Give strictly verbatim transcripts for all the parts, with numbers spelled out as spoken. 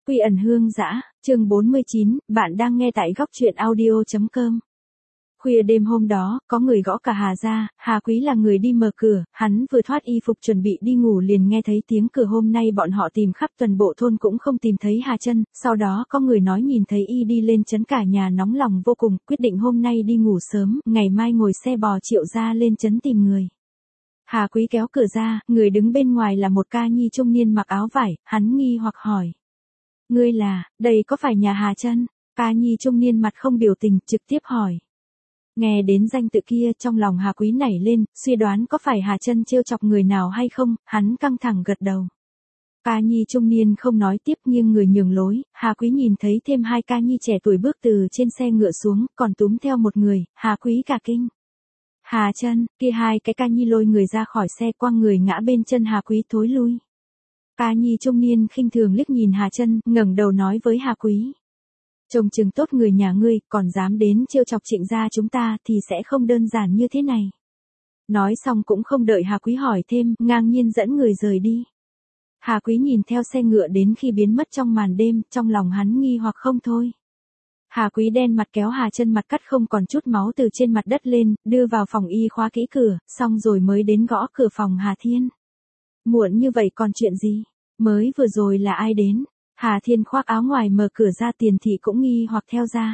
Quy ẩn hương dã, chương bốn mươi chín, bạn đang nghe tại góc truyện audio.com. Khuya đêm hôm đó, có người gõ cả Hà ra, Hà Quý là người đi mở cửa, hắn vừa thoát y phục chuẩn bị đi ngủ liền nghe thấy tiếng cửa. Hôm nay bọn họ tìm khắp toàn bộ thôn cũng không tìm thấy Hà Chân, sau đó có người nói nhìn thấy y đi lên trấn, cả nhà nóng lòng vô cùng, quyết định hôm nay đi ngủ sớm, ngày mai ngồi xe bò Triệu gia lên trấn tìm người. Hà Quý kéo cửa ra, người đứng bên ngoài là một ca nhi trung niên mặc áo vải, hắn nghi hoặc hỏi. Ngươi là, đây có phải nhà Hà Chân? Ca nhi trung niên mặt không biểu tình, trực tiếp hỏi. Nghe đến danh tự kia, trong lòng Hà Quý nảy lên, suy đoán có phải Hà Chân trêu chọc người nào hay không, hắn căng thẳng gật đầu. Ca nhi trung niên không nói tiếp, nghiêng người nhường lối. Hà Quý nhìn thấy thêm hai ca nhi trẻ tuổi bước từ trên xe ngựa xuống, còn túm theo một người. Hà Quý cả kinh. Hà Chân, kia hai cái ca nhi lôi người ra khỏi xe, quăng người ngã bên chân Hà Quý thối lui. Ca nhi trung niên khinh thường liếc nhìn Hà Chân, ngẩng đầu nói với Hà Quý. Trông chừng tốt người nhà ngươi, còn dám đến trêu chọc Trịnh gia chúng ta thì sẽ không đơn giản như thế này. Nói xong cũng không đợi Hà Quý hỏi thêm, ngang nhiên dẫn người rời đi. Hà Quý nhìn theo xe ngựa đến khi biến mất trong màn đêm, trong lòng hắn nghi hoặc không thôi. Hà Quý đen mặt kéo Hà Chân mặt cắt không còn chút máu từ trên mặt đất lên, đưa vào phòng y khóa kỹ cửa, xong rồi mới đến gõ cửa phòng Hà Thiên. Muộn như vậy còn chuyện gì? Mới vừa rồi là ai đến? Hà Thiên khoác áo ngoài mở cửa ra, Tiền thị cũng nghi hoặc theo ra.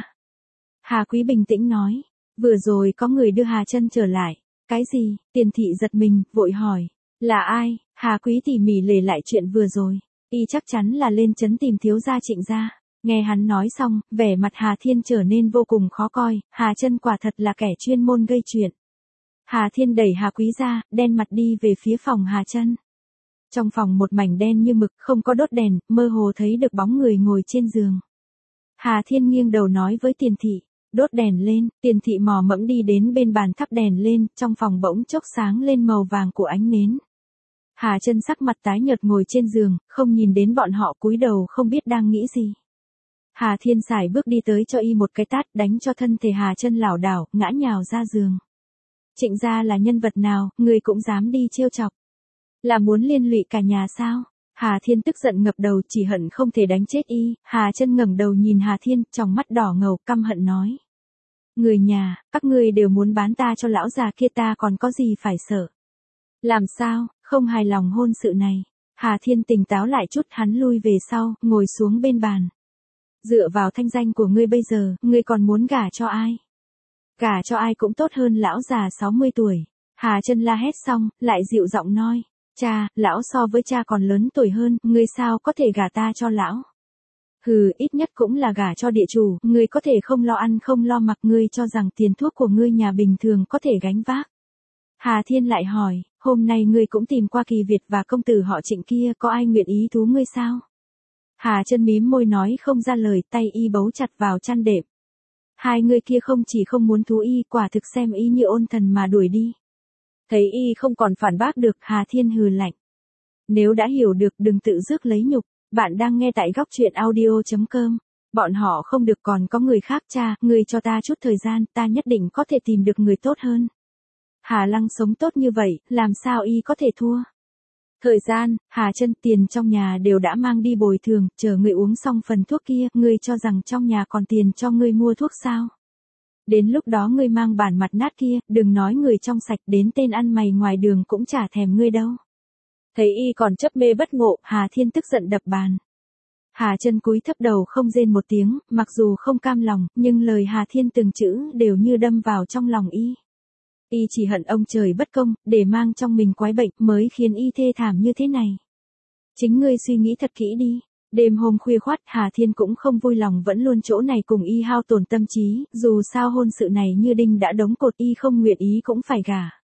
Hà Quý bình tĩnh nói, vừa rồi có người đưa Hà Chân trở lại. Cái gì? Tiền thị giật mình, vội hỏi, là ai? Hà Quý tỉ mỉ lề lại chuyện vừa rồi. Y chắc chắn là lên trấn tìm thiếu gia Trịnh gia. Nghe hắn nói xong, vẻ mặt Hà Thiên trở nên vô cùng khó coi, Hà Chân quả thật là kẻ chuyên môn gây chuyện. Hà Thiên đẩy Hà Quý ra, đen mặt đi về phía phòng Hà Chân. Trong phòng một mảnh đen như mực, không có đốt đèn, mơ hồ thấy được bóng người ngồi trên giường. Hà Thiên nghiêng đầu nói với Tiền thị, đốt đèn lên. Tiền thị mò mẫm đi đến bên bàn thắp đèn lên, trong phòng bỗng chốc sáng lên màu vàng của ánh nến. Hà Chân sắc mặt tái nhợt ngồi trên giường, không nhìn đến bọn họ, cúi đầu không biết đang nghĩ gì. Hà Thiên sải bước đi tới cho y một cái tát, đánh cho thân thể Hà Chân lảo đảo, ngã nhào ra giường. Trịnh gia là nhân vật nào, người cũng dám đi trêu chọc? Là muốn liên lụy cả nhà sao? Hà Thiên tức giận ngập đầu, chỉ hận không thể đánh chết y. Hà Chân ngẩng đầu nhìn Hà Thiên, trong mắt đỏ ngầu, căm hận nói. Người nhà, các ngươi đều muốn bán ta cho lão già kia, ta còn có gì phải sợ? Làm sao, không hài lòng hôn sự này? Hà Thiên tỉnh táo lại chút, hắn lui về sau, ngồi xuống bên bàn. Dựa vào thanh danh của ngươi bây giờ, ngươi còn muốn gả cho ai? Gả cho ai cũng tốt hơn lão già sáu mươi tuổi. Hà Chân la hét xong, lại dịu giọng nói. Cha, lão so với cha còn lớn tuổi hơn, ngươi sao có thể gả ta cho lão? Hừ, ít nhất cũng là gả cho địa chủ, ngươi có thể không lo ăn không lo mặc, ngươi cho rằng tiền thuốc của ngươi nhà bình thường có thể gánh vác. Hà Thiên lại hỏi, hôm nay ngươi cũng tìm qua Kỳ Việt và công tử họ Trịnh kia, có ai nguyện ý thú ngươi sao? Hà Chân mím môi nói không ra lời, tay y bấu chặt vào chăn đệm. Hai người kia không chỉ không muốn thú y, quả thực xem y như ôn thần mà đuổi đi. Thấy y không còn phản bác được, Hà Thiên hừ lạnh. Nếu đã hiểu được đừng tự rước lấy nhục, bạn đang nghe tại góc truyện audio.com. Bọn họ không được, còn có người khác. Cha, ngươi cho ta chút thời gian, ta nhất định có thể tìm được người tốt hơn. Hà Lăng sống tốt như vậy, làm sao y có thể thua? Thời gian, Hà Chân, tiền trong nhà đều đã mang đi bồi thường, chờ ngươi uống xong phần thuốc kia, ngươi cho rằng trong nhà còn tiền cho ngươi mua thuốc sao? Đến lúc đó ngươi mang bản mặt nát kia, đừng nói người trong sạch, đến tên ăn mày ngoài đường cũng chả thèm ngươi đâu. Thấy y còn chấp mê bất ngộ, Hà Thiên tức giận đập bàn. Hà Chân cúi thấp đầu không rên một tiếng, mặc dù không cam lòng, nhưng lời Hà Thiên từng chữ đều như đâm vào trong lòng y. Y chỉ hận ông trời bất công, để mang trong mình quái bệnh mới khiến y thê thảm như thế này. Chính ngươi suy nghĩ thật kỹ đi. Đêm hôm khuya khoắt, Hà Thiên cũng không vui lòng vẫn luôn chỗ này cùng y hao tổn tâm trí, dù sao hôn sự này như đinh đã đóng cột, y không nguyện ý cũng phải gả.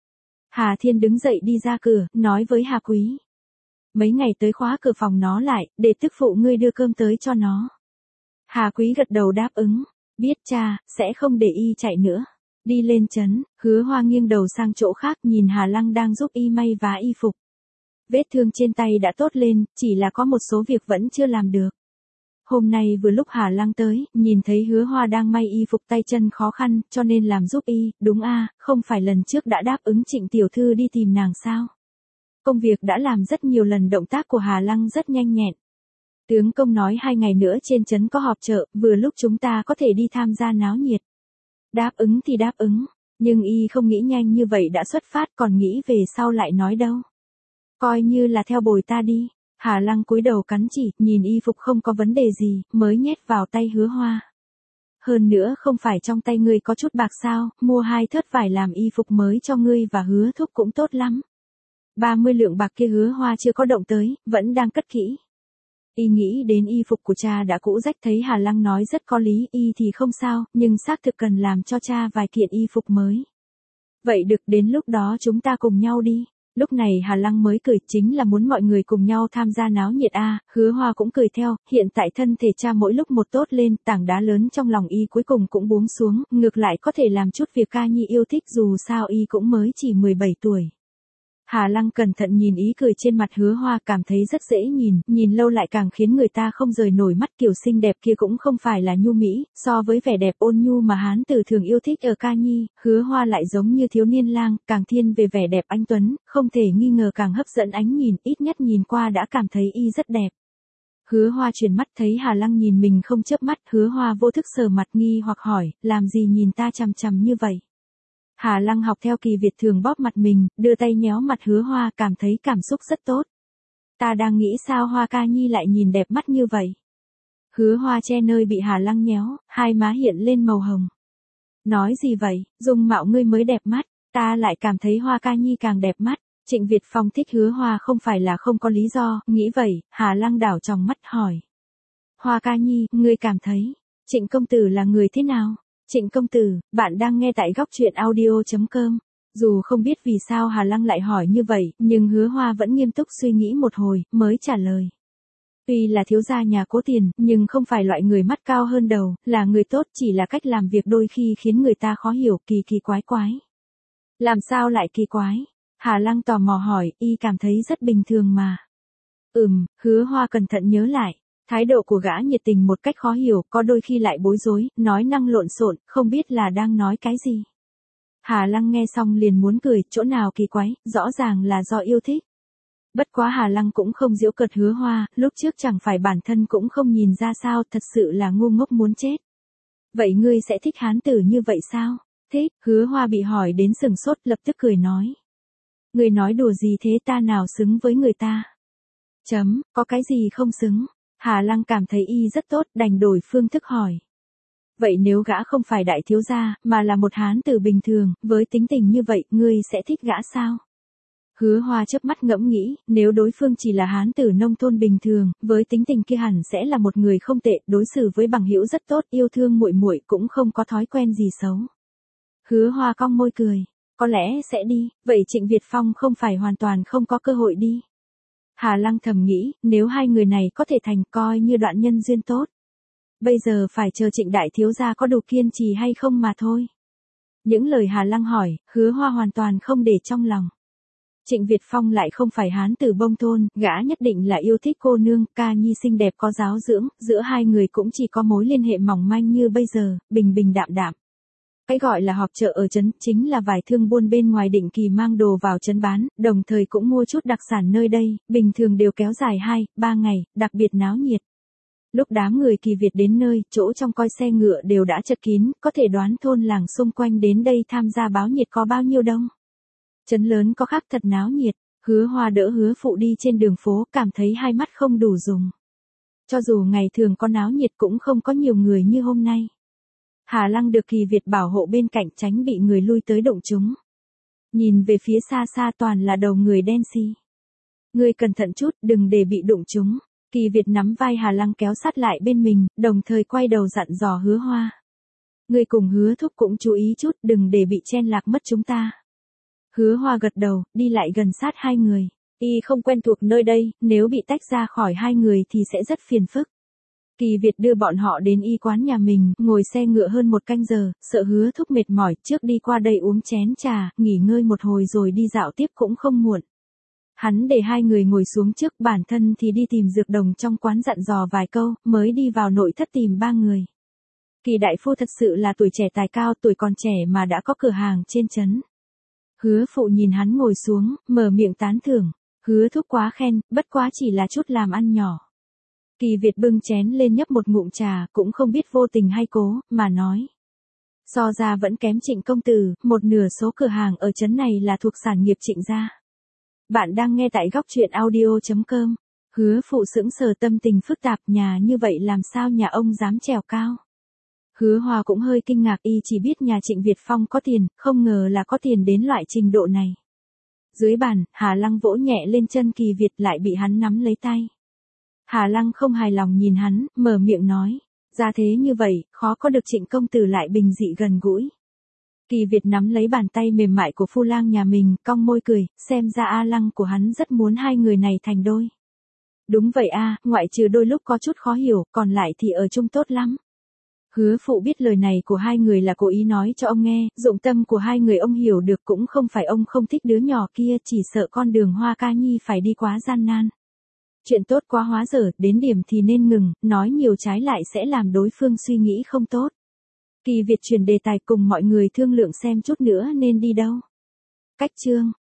Hà Thiên đứng dậy đi ra cửa, nói với Hà Quý. Mấy ngày tới khóa cửa phòng nó lại, để tức phụ ngươi đưa cơm tới cho nó. Hà Quý gật đầu đáp ứng. Biết cha, sẽ không để y chạy nữa. Đi lên trấn, Hứa Hoa nghiêng đầu sang chỗ khác, nhìn Hà Lăng đang giúp y may vá y phục. Vết thương trên tay đã tốt lên, chỉ là có một số việc vẫn chưa làm được. Hôm nay vừa lúc Hà Lăng tới, nhìn thấy Hứa Hoa đang may y phục, tay chân khó khăn, cho nên làm giúp y. Đúng a, không phải lần trước đã đáp ứng Trịnh tiểu thư đi tìm nàng sao? Công việc đã làm rất nhiều lần, động tác của Hà Lăng rất nhanh nhẹn. Tướng công nói hai ngày nữa trên trấn có họp chợ, vừa lúc chúng ta có thể đi tham gia náo nhiệt. Đáp ứng thì đáp ứng, nhưng y không nghĩ nhanh như vậy đã xuất phát còn nghĩ về sau lại nói đâu. Coi như là theo bồi ta đi. Hà Lăng cúi đầu cắn chỉ, nhìn y phục không có vấn đề gì, mới nhét vào tay Hứa Hoa. Hơn nữa không phải trong tay ngươi có chút bạc sao, mua hai thớt vải làm y phục mới cho ngươi và Hứa Thúc cũng tốt lắm. ba mươi lượng bạc kia Hứa Hoa chưa có động tới, vẫn đang cất kỹ. Y nghĩ đến y phục của cha đã cũ rách, thấy Hà Lăng nói rất có lý, y thì không sao, nhưng xác thực cần làm cho cha vài kiện y phục mới. Vậy được, đến lúc đó chúng ta cùng nhau đi. Lúc này Hà Lăng mới cười, chính là muốn mọi người cùng nhau tham gia náo nhiệt a. À, Hứa Hoa cũng cười theo, hiện tại thân thể cha mỗi lúc một tốt lên, tảng đá lớn trong lòng y cuối cùng cũng buông xuống, ngược lại có thể làm chút việc ca nhi yêu thích, dù sao y cũng mới chỉ mười bảy tuổi. Hà Lăng cẩn thận nhìn ý cười trên mặt Hứa Hoa, cảm thấy rất dễ nhìn, nhìn lâu lại càng khiến người ta không rời nổi mắt. Kiểu xinh đẹp kia cũng không phải là nhu mỹ, so với vẻ đẹp ôn nhu mà hán tử thường yêu thích ở ca nhi, Hứa Hoa lại giống như thiếu niên lang, càng thiên về vẻ đẹp anh tuấn, không thể nghi ngờ càng hấp dẫn ánh nhìn, ít nhất nhìn qua đã cảm thấy y rất đẹp. Hứa Hoa chuyển mắt thấy Hà Lăng nhìn mình không chớp mắt, Hứa Hoa vô thức sờ mặt nghi hoặc hỏi, làm gì nhìn ta chằm chằm như vậy? Hà Lăng học theo Kỳ Việt thường bóp mặt mình, đưa tay nhéo mặt Hứa Hoa, cảm thấy cảm xúc rất tốt. Ta đang nghĩ sao Hoa ca nhi lại nhìn đẹp mắt như vậy. Hứa Hoa che nơi bị Hà Lăng nhéo, hai má hiện lên màu hồng. Nói gì vậy, dung mạo ngươi mới đẹp mắt, ta lại cảm thấy Hoa ca nhi càng đẹp mắt. Trịnh Việt Phong thích Hứa Hoa không phải là không có lý do, nghĩ vậy, Hà Lăng đảo trong mắt hỏi. Hoa ca nhi, ngươi cảm thấy, Trịnh công tử là người thế nào? Trịnh công tử, bạn đang nghe tại góc truyện audio chấm com. Dù không biết vì sao Hà Lăng lại hỏi như vậy, nhưng Hứa Hoa vẫn nghiêm túc suy nghĩ một hồi, mới trả lời. Tuy là thiếu gia nhà Cố Tiền, nhưng không phải loại người mắt cao hơn đầu, là người tốt, chỉ là cách làm việc đôi khi khiến người ta khó hiểu, kỳ kỳ quái quái. Làm sao lại kỳ quái? Hà Lăng tò mò hỏi, y cảm thấy rất bình thường mà. Ừm, Hứa Hoa cẩn thận nhớ lại. Thái độ của gã nhiệt tình một cách khó hiểu, có đôi khi lại bối rối, nói năng lộn xộn, không biết là đang nói cái gì. Hà Lăng nghe xong liền muốn cười, chỗ nào kỳ quái, rõ ràng là do yêu thích. Bất quá Hà Lăng cũng không giễu cợt Hứa Hoa, lúc trước chẳng phải bản thân cũng không nhìn ra sao, thật sự là ngu ngốc muốn chết. Vậy ngươi sẽ thích hán tử như vậy sao? Thích, Hứa Hoa bị hỏi đến sừng sốt, lập tức cười nói. Ngươi nói đùa gì thế, ta nào xứng với người ta? Chấm, có cái gì không xứng? Hà Lăng cảm thấy y rất tốt, đành đổi phương thức hỏi. Vậy nếu gã không phải đại thiếu gia, mà là một hán tử bình thường, với tính tình như vậy, ngươi sẽ thích gã sao? Hứa Hoa chớp mắt ngẫm nghĩ, nếu đối phương chỉ là hán tử nông thôn bình thường, với tính tình kia hẳn sẽ là một người không tệ, đối xử với bằng hữu rất tốt, yêu thương muội muội, cũng không có thói quen gì xấu. Hứa Hoa cong môi cười, có lẽ sẽ đi, vậy Trịnh Việt Phong không phải hoàn toàn không có cơ hội đi. Hà Lăng thầm nghĩ, nếu hai người này có thể thành, coi như đoạn nhân duyên tốt. Bây giờ phải chờ Trịnh đại thiếu gia có đủ kiên trì hay không mà thôi. Những lời Hà Lăng hỏi, Hứa Hoa hoàn toàn không để trong lòng. Trịnh Việt Phong lại không phải hán tử bông thôn, gã nhất định là yêu thích cô nương, ca nhi xinh đẹp có giáo dưỡng, giữa hai người cũng chỉ có mối liên hệ mỏng manh như bây giờ, bình bình đạm đạm. Cái gọi là họp chợ ở trấn chính là vài thương buôn bên ngoài định kỳ mang đồ vào trấn bán, đồng thời cũng mua chút đặc sản nơi đây, bình thường đều kéo dài hai, ba ngày, đặc biệt náo nhiệt. Lúc đám người Kỳ Việt đến nơi, chỗ trong coi xe ngựa đều đã chật kín, có thể đoán thôn làng xung quanh đến đây tham gia báo nhiệt có bao nhiêu đông. Trấn lớn có khác thật náo nhiệt, Hứa Hoa đỡ Hứa Phụ đi trên đường phố, cảm thấy hai mắt không đủ dùng. Cho dù ngày thường có náo nhiệt cũng không có nhiều người như hôm nay. Hà Lăng được Kỳ Việt bảo hộ bên cạnh, tránh bị người lui tới đụng chúng. Nhìn về phía xa xa toàn là đầu người đen xì. Ngươi cẩn thận chút, đừng để bị đụng chúng. Kỳ Việt nắm vai Hà Lăng kéo sát lại bên mình, đồng thời quay đầu dặn dò Hứa Hoa. Ngươi cùng Hứa Thúc cũng chú ý chút, đừng để bị chen lạc mất chúng ta. Hứa Hoa gật đầu, đi lại gần sát hai người. Y không quen thuộc nơi đây, nếu bị tách ra khỏi hai người thì sẽ rất phiền phức. Kỳ Việt đưa bọn họ đến y quán nhà mình, ngồi xe ngựa hơn một canh giờ, sợ Hứa Thúc mệt mỏi, trước đi qua đây uống chén trà, nghỉ ngơi một hồi rồi đi dạo tiếp cũng không muộn. Hắn để hai người ngồi xuống trước, bản thân thì đi tìm dược đồng trong quán dặn dò vài câu, mới đi vào nội thất tìm ba người. Kỳ đại phu thật sự là tuổi trẻ tài cao, tuổi còn trẻ mà đã có cửa hàng trên trấn. Hứa Phụ nhìn hắn ngồi xuống, mở miệng tán thưởng. Hứa Thúc quá khen, bất quá chỉ là chút làm ăn nhỏ. Kỳ Việt bưng chén lên nhấp một ngụm trà, cũng không biết vô tình hay cố, mà nói. So ra vẫn kém Trịnh công tử, một nửa số cửa hàng ở trấn này là thuộc sản nghiệp Trịnh gia. Bạn đang nghe tại góc truyện audio chấm com. Hứa Phụ sững sờ, tâm tình phức tạp, nhà như vậy làm sao nhà ông dám trèo cao. Hứa Hòa cũng hơi kinh ngạc, y chỉ biết nhà Trịnh Việt Phong có tiền, không ngờ là có tiền đến loại trình độ này. Dưới bàn, Hà Lăng vỗ nhẹ lên chân Kỳ Việt, lại bị hắn nắm lấy tay. Hà Lăng không hài lòng nhìn hắn, mở miệng nói, ra thế như vậy, khó có được Trịnh công tử lại bình dị gần gũi. Kỳ Việt nắm lấy bàn tay mềm mại của phu lang nhà mình, cong môi cười, xem ra A Lăng của hắn rất muốn hai người này thành đôi. Đúng vậy a, ngoại trừ đôi lúc có chút khó hiểu, còn lại thì ở chung tốt lắm. Hứa Phụ biết lời này của hai người là cố ý nói cho ông nghe, dụng tâm của hai người ông hiểu được, cũng không phải ông không thích đứa nhỏ kia, chỉ sợ con đường Hoa Ca Nhi phải đi quá gian nan. Chuyện tốt quá hóa dở, đến điểm thì nên ngừng, nói nhiều trái lại sẽ làm đối phương suy nghĩ không tốt. Kỳ Việt chuyển đề tài, cùng mọi người thương lượng xem chút nữa nên đi đâu. Cách chương